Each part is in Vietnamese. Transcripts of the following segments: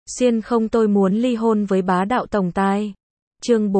Xuyên không tôi muốn ly hôn với bá đạo tổng tài. Chương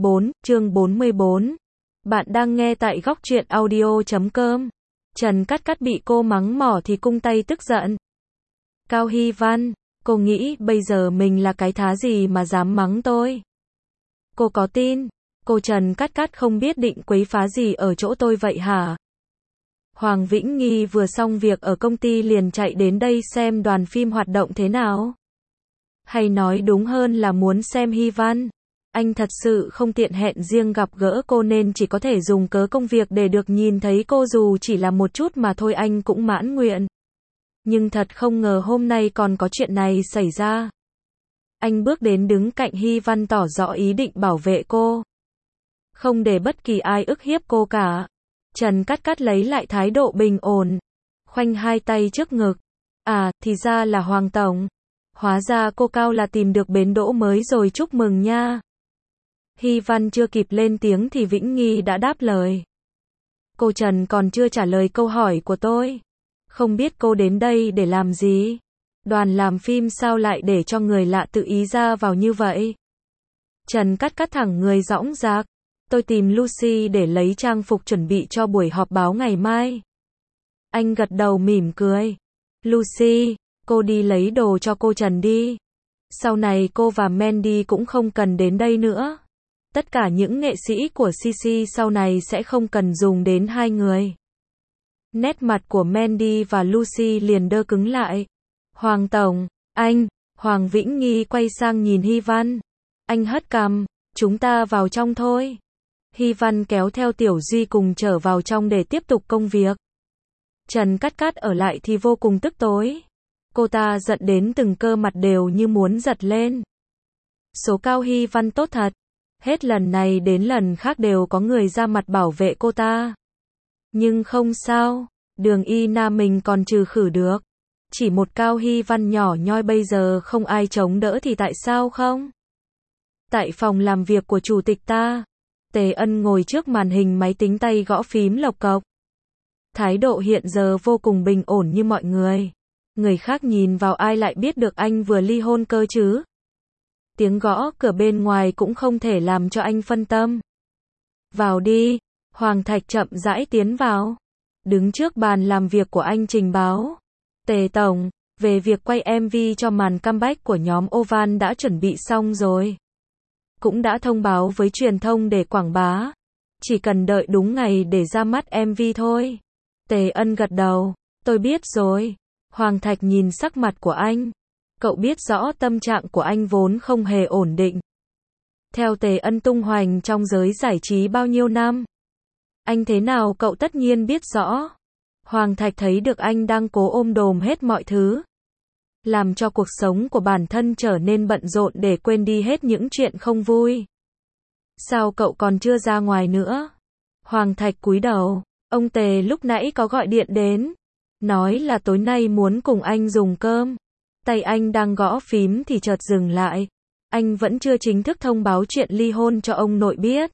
44. Bạn đang nghe tại góc truyện audio.com. Trần Cát Cát bị cô mắng mỏ thì cung tay tức giận. Cao Hy Văn, cô nghĩ bây giờ mình là cái thá gì mà dám mắng tôi? Cô có tin cô Trần Cát Cát không biết định quấy phá gì ở chỗ tôi vậy hả? Hoàng Vĩnh Nghi vừa xong việc ở công ty liền chạy đến đây xem đoàn phim hoạt động thế nào. Hay nói đúng hơn là muốn xem Hy Văn. Anh thật sự không tiện hẹn riêng gặp gỡ cô nên chỉ có thể dùng cớ công việc để được nhìn thấy cô dù chỉ là một chút mà thôi anh cũng mãn nguyện. Nhưng thật không ngờ hôm nay còn có chuyện này xảy ra. Anh bước đến đứng cạnh Hy Văn tỏ rõ ý định bảo vệ cô. Không để bất kỳ ai ức hiếp cô cả. Trần Cát Cát lấy lại thái độ bình ổn. Khoanh hai tay trước ngực. À, thì ra là Hoàng Tổng. Hóa ra cô Cao là tìm được bến đỗ mới rồi, chúc mừng nha. Hy Văn chưa kịp lên tiếng thì Vĩnh Nghi đã đáp lời. Cô Trần còn chưa trả lời câu hỏi của tôi. Không biết cô đến đây để làm gì? Đoàn làm phim sao lại để cho người lạ tự ý ra vào như vậy? Trần Cát Cát thẳng người dõng dạc. Tôi tìm Lucy để lấy trang phục chuẩn bị cho buổi họp báo ngày mai. Anh gật đầu mỉm cười. Lucy, cô đi lấy đồ cho cô Trần đi. Sau này cô và Mandy cũng không cần đến đây nữa. Tất cả những nghệ sĩ của CC sau này sẽ không cần dùng đến hai người. Nét mặt của Mandy và Lucy liền đơ cứng lại. Hoàng Tổng, anh. Hoàng Vĩnh Nghi quay sang nhìn Hy Văn. Anh hất cằm, chúng ta vào trong thôi. Hy Văn kéo theo Tiểu Duy cùng trở vào trong để tiếp tục công việc. Trần Cát Cát ở lại thì vô cùng tức tối. Cô ta giận đến từng cơ mặt đều như muốn giật lên. Số Cao Hy Văn tốt thật. Hết lần này đến lần khác đều có người ra mặt bảo vệ cô ta. Nhưng không sao, Đường Y Nam mình còn trừ khử được. Chỉ một Cao Hy Văn nhỏ nhoi bây giờ không ai chống đỡ thì tại sao không? Tại phòng làm việc của chủ tịch ta, Tề Ân ngồi trước màn hình máy tính tay gõ phím lộc cộc. Thái độ hiện giờ vô cùng bình ổn như mọi người. Người khác nhìn vào ai lại biết được anh vừa ly hôn cơ chứ? Tiếng gõ cửa bên ngoài cũng không thể làm cho anh phân tâm. Vào đi, Hoàng Thạch chậm rãi tiến vào. Đứng trước bàn làm việc của anh trình báo. Tề Tổng, về việc quay MV cho màn comeback của nhóm Ovan đã chuẩn bị xong rồi. Cũng đã thông báo với truyền thông để quảng bá. Chỉ cần đợi đúng ngày để ra mắt MV thôi. Tề Ân gật đầu, tôi biết rồi. Hoàng Thạch nhìn sắc mặt của anh. Cậu biết rõ tâm trạng của anh vốn không hề ổn định. Theo Tề Ân tung hoành trong giới giải trí bao nhiêu năm. Anh thế nào cậu tất nhiên biết rõ. Hoàng Thạch thấy được anh đang cố ôm đồm hết mọi thứ. Làm cho cuộc sống của bản thân trở nên bận rộn để quên đi hết những chuyện không vui. Sao cậu còn chưa ra ngoài nữa? Hoàng Thạch cúi đầu. Ông Tề lúc nãy có gọi điện đến. Nói là tối nay muốn cùng anh dùng cơm. Tay anh đang gõ phím thì chợt dừng lại. Anh vẫn chưa chính thức thông báo chuyện ly hôn cho ông nội biết.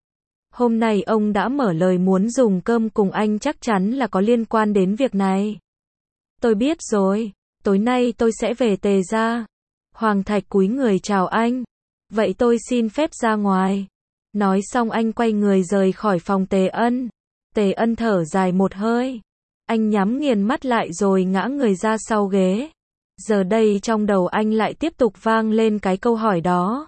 Hôm nay ông đã mở lời muốn dùng cơm cùng anh, chắc chắn là có liên quan đến việc này. Tôi biết rồi, tối nay tôi sẽ về Tề gia. Hoàng Thạch cúi người chào anh. Vậy tôi xin phép ra ngoài. Nói xong anh quay người rời khỏi phòng Tề Ân. Tề Ân thở dài một hơi. Anh nhắm nghiền mắt lại rồi ngã người ra sau ghế. Giờ đây trong đầu anh lại tiếp tục vang lên cái câu hỏi đó.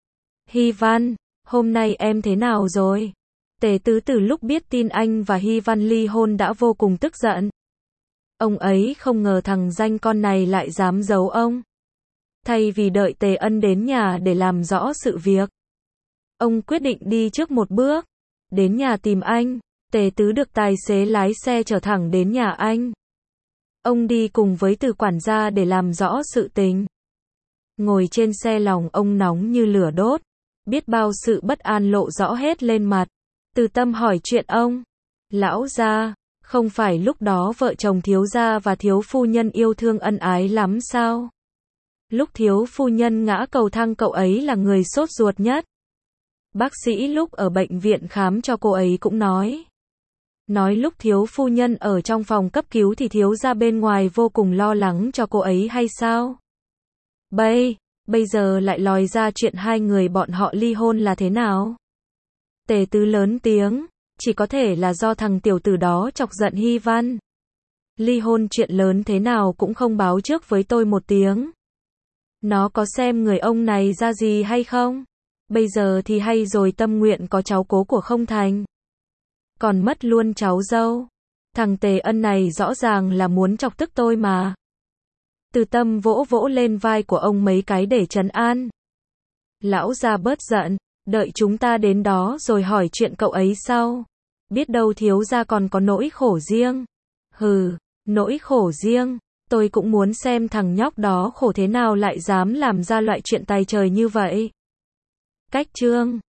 Hy Văn, hôm nay em thế nào rồi? Tề Tứ từ lúc biết tin anh và Hy Văn ly hôn đã vô cùng tức giận. Ông ấy không ngờ thằng danh con này lại dám giấu ông. Thay vì đợi Tề Ân đến nhà để làm rõ sự việc, ông quyết định đi trước một bước. Đến nhà tìm anh. Tề Tứ được tài xế lái xe chở thẳng đến nhà anh. Ông đi cùng với Từ quản gia để làm rõ sự tình. Ngồi trên xe lòng ông nóng như lửa đốt. Biết bao sự bất an lộ rõ hết lên mặt. Từ Tâm hỏi chuyện ông. Lão gia, không phải lúc đó vợ chồng thiếu gia và thiếu phu nhân yêu thương ân ái lắm sao? Lúc thiếu phu nhân ngã cầu thang cậu ấy là người sốt ruột nhất. Bác sĩ lúc ở bệnh viện khám cho cô ấy cũng nói. Nói lúc thiếu phu nhân ở trong phòng cấp cứu thì thiếu gia bên ngoài vô cùng lo lắng cho cô ấy hay sao? Bây giờ lại lòi ra chuyện hai người bọn họ ly hôn là thế nào? Tề Tứ lớn tiếng, chỉ có thể là do thằng tiểu tử đó chọc giận Hy Văn. Ly hôn chuyện lớn thế nào cũng không báo trước với tôi một tiếng. Nó có xem người ông này ra gì hay không? Bây giờ thì hay rồi, tâm nguyện có cháu cố của không thành. Còn mất luôn cháu dâu. Thằng Tề Ân này rõ ràng là muốn chọc tức tôi mà. Từ Tâm vỗ vỗ lên vai của ông mấy cái để trấn an. Lão gia bớt giận, đợi chúng ta đến đó rồi hỏi chuyện cậu ấy sau. Biết đâu thiếu gia còn có nỗi khổ riêng. Hừ, nỗi khổ riêng, tôi cũng muốn xem thằng nhóc đó khổ thế nào lại dám làm ra loại chuyện tài trời như vậy. Cách chương